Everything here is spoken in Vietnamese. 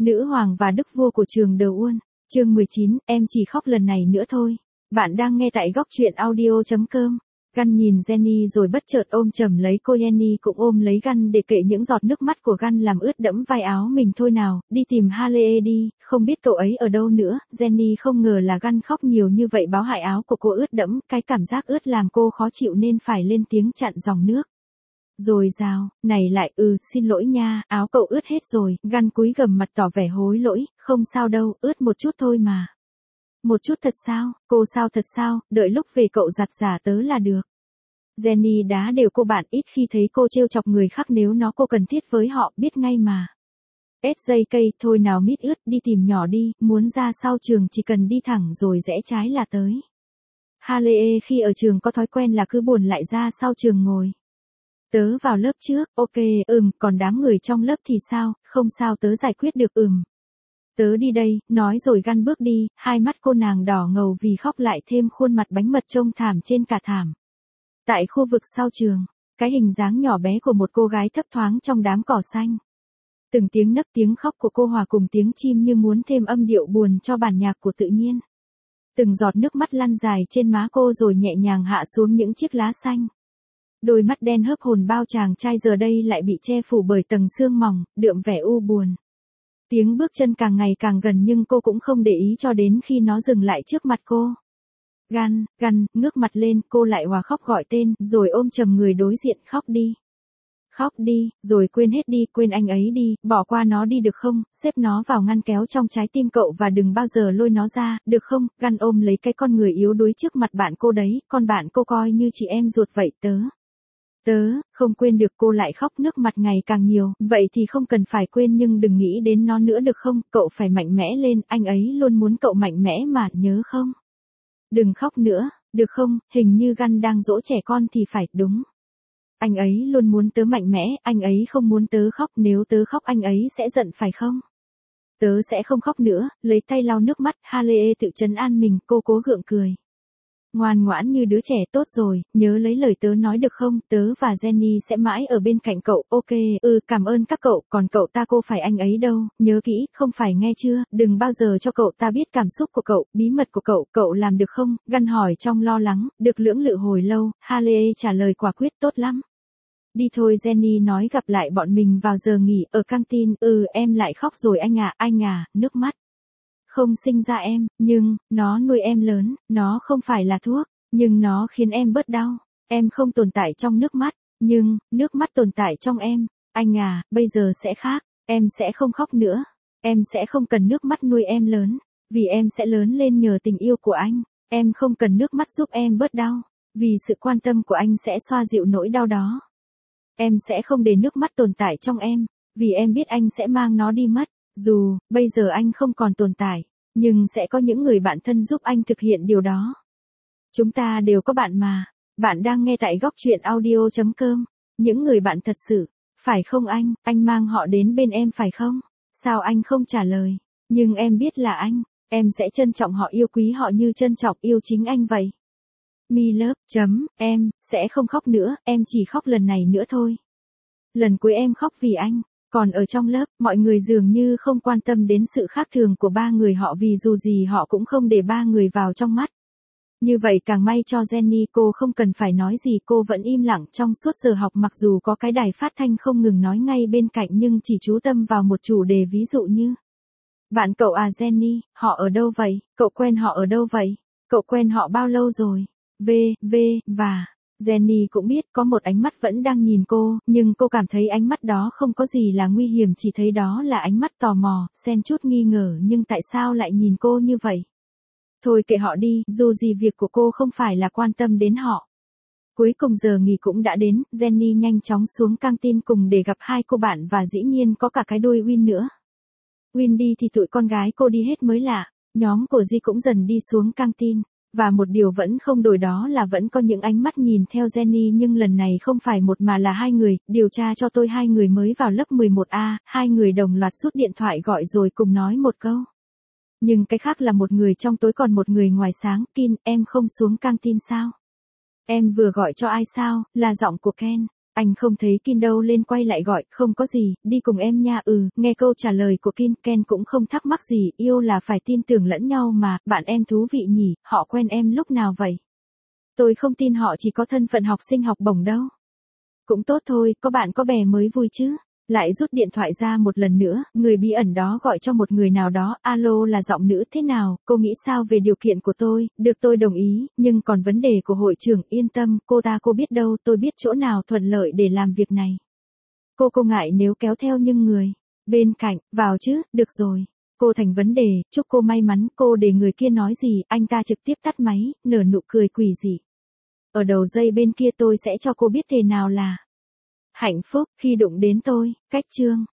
Nữ hoàng và đức vua của trường The Wall. Chương 19, em chỉ khóc lần này nữa thôi. Bạn đang nghe tại góc truyện audio.com. Gun nhìn Jenny rồi bất chợt ôm chầm lấy cô. Jenny cũng ôm lấy Gun để kệ những giọt nước mắt của Gun làm ướt đẫm vai áo mình. Thôi nào, đi tìm Haley đi, không biết cậu ấy ở đâu nữa. Jenny không ngờ là Gun khóc nhiều như vậy, báo hại áo của cô ướt đẫm, cái cảm giác ướt làm cô khó chịu nên phải lên tiếng chặn dòng nước. Rồi rào, này lại, xin lỗi nha, áo cậu ướt hết rồi. Gun cúi gằm mặt tỏ vẻ hối lỗi, không sao đâu, ướt một chút thôi mà. Một chút thật sao, cô sao thật sao, đợi lúc về cậu giặt giả tớ là được. Jenny đá đều cô, bạn ít khi thấy cô trêu chọc người khác, nếu nó cô cần thiết với họ, biết ngay mà. SJK, thôi nào mít ướt, đi tìm nhỏ đi, muốn ra sau trường chỉ cần đi thẳng rồi rẽ trái là tới. Haley khi ở trường có thói quen là cứ buồn lại ra sau trường ngồi. Tớ vào lớp trước, ok, còn đám người trong lớp thì sao, không sao tớ giải quyết được, Tớ đi đây, nói rồi Gun bước đi, hai mắt cô nàng đỏ ngầu vì khóc, lại thêm khuôn mặt bánh mật trông thảm trên cả thảm. Tại khu vực sau trường, cái hình dáng nhỏ bé của một cô gái thấp thoáng trong đám cỏ xanh. Từng tiếng nấc tiếng khóc của cô hòa cùng tiếng chim như muốn thêm âm điệu buồn cho bản nhạc của tự nhiên. Từng giọt nước mắt lăn dài trên má cô rồi nhẹ nhàng hạ xuống những chiếc lá xanh. Đôi mắt đen hớp hồn bao chàng trai giờ đây lại bị che phủ bởi tầng sương mỏng, đượm vẻ u buồn. Tiếng bước chân càng ngày càng gần nhưng cô cũng không để ý cho đến khi nó dừng lại trước mặt cô. Gun, ngước mặt lên, cô lại hòa khóc gọi tên, rồi ôm chầm người đối diện, khóc đi. Khóc đi, rồi quên hết đi, quên anh ấy đi, bỏ qua nó đi được không, xếp nó vào ngăn kéo trong trái tim cậu và đừng bao giờ lôi nó ra, được không? Gun ôm lấy cái con người yếu đuối trước mặt bạn cô đấy, con bạn cô coi như chị em ruột vậy. Tớ, không quên được. Cô lại khóc, nước mặt ngày càng nhiều, vậy thì không cần phải quên nhưng đừng nghĩ đến nó nữa được không, cậu phải mạnh mẽ lên, anh ấy luôn muốn cậu mạnh mẽ mà, nhớ không? Đừng khóc nữa, được không, hình như Gun đang dỗ trẻ con thì phải, đúng. Anh ấy luôn muốn tớ mạnh mẽ, anh ấy không muốn tớ khóc, nếu tớ khóc anh ấy sẽ giận phải không? Tớ sẽ không khóc nữa, lấy tay lau nước mắt, Haley tự trấn an mình, cô cố gượng cười. Ngoan ngoãn như đứa trẻ, tốt rồi, nhớ lấy lời tớ nói được không, tớ và Jenny sẽ mãi ở bên cạnh cậu, ok, cảm ơn các cậu, còn cậu ta cô phải anh ấy đâu, nhớ kỹ, không phải nghe chưa, đừng bao giờ cho cậu ta biết cảm xúc của cậu, bí mật của cậu làm được không? Gun hỏi trong lo lắng, được lưỡng lự hồi lâu, Haley trả lời quả quyết, tốt lắm. Đi thôi, Jenny nói, gặp lại bọn mình vào giờ nghỉ, ở căng tin, em lại khóc rồi anh à, nước mắt. Không sinh ra em, nhưng, nó nuôi em lớn, nó không phải là thuốc, nhưng nó khiến em bớt đau. Em không tồn tại trong nước mắt, nhưng, nước mắt tồn tại trong em. Anh à, bây giờ sẽ khác, em sẽ không khóc nữa. Em sẽ không cần nước mắt nuôi em lớn, vì em sẽ lớn lên nhờ tình yêu của anh. Em không cần nước mắt giúp em bớt đau, vì sự quan tâm của anh sẽ xoa dịu nỗi đau đó. Em sẽ không để nước mắt tồn tại trong em, vì em biết anh sẽ mang nó đi mất. Dù, bây giờ anh không còn tồn tại, nhưng sẽ có những người bạn thân giúp anh thực hiện điều đó. Chúng ta đều có bạn mà. Bạn đang nghe tại góc truyện audio.com. Những người bạn thật sự. Phải không anh mang họ đến bên em phải không? Sao anh không trả lời? Nhưng em biết là anh. Em sẽ trân trọng họ, yêu quý họ như trân trọng yêu chính anh vậy. Me love, em, sẽ không khóc nữa, em chỉ khóc lần này nữa thôi. Lần cuối em khóc vì anh. Còn ở trong lớp, mọi người dường như không quan tâm đến sự khác thường của ba người họ, vì dù gì họ cũng không để ba người vào trong mắt. Như vậy càng may cho Jenny, cô không cần phải nói gì, cô vẫn im lặng trong suốt giờ học, mặc dù có cái đài phát thanh không ngừng nói ngay bên cạnh nhưng chỉ chú tâm vào một chủ đề, ví dụ như: Bạn cậu à Jenny, họ ở đâu vậy? Cậu quen họ ở đâu vậy? Cậu quen họ bao lâu rồi? Và Jenny cũng biết có một ánh mắt vẫn đang nhìn cô, nhưng cô cảm thấy ánh mắt đó không có gì là nguy hiểm, chỉ thấy đó là ánh mắt tò mò, xen chút nghi ngờ, nhưng tại sao lại nhìn cô như vậy? Thôi kệ họ đi, dù gì việc của cô không phải là quan tâm đến họ. Cuối cùng giờ nghỉ cũng đã đến, Jenny nhanh chóng xuống căng tin cùng để gặp hai cô bạn và dĩ nhiên có cả cái đôi Win nữa. Win đi thì tụi con gái cô đi hết mới lạ, nhóm của Di cũng dần đi xuống căng tin. Và một điều vẫn không đổi đó là vẫn có những ánh mắt nhìn theo Jenny, nhưng lần này không phải một mà là hai người. Điều tra cho tôi, hai người mới vào lớp 11A, hai người đồng loạt rút điện thoại gọi rồi cùng nói một câu. Nhưng cái khác là một người trong tối còn một người ngoài sáng. Kin, em không xuống căng tin sao? Em vừa gọi cho ai sao? Là giọng của Ken. Anh không thấy Kin đâu lên quay lại gọi, không có gì, đi cùng em nha. Nghe câu trả lời của Kin, Ken cũng không thắc mắc gì, yêu là phải tin tưởng lẫn nhau mà, bạn em thú vị nhỉ, họ quen em lúc nào vậy? Tôi không tin họ chỉ có thân phận học sinh học bổng đâu. Cũng tốt thôi, có bạn có bè mới vui chứ. Lại rút điện thoại ra một lần nữa, người bí ẩn đó gọi cho một người nào đó, alo là giọng nữ thế nào, cô nghĩ sao về điều kiện của tôi, được tôi đồng ý, nhưng còn vấn đề của hội trưởng, yên tâm, cô biết đâu, tôi biết chỗ nào thuận lợi để làm việc này. Cô ngại nếu kéo theo nhưng người bên cạnh, vào chứ, được rồi. Cô thành vấn đề, chúc cô may mắn, cô để người kia nói gì, anh ta trực tiếp tắt máy, nở nụ cười quỷ dị. Ở đầu dây bên kia tôi sẽ cho cô biết thế nào là hạnh phúc khi đụng đến tôi, cách chương.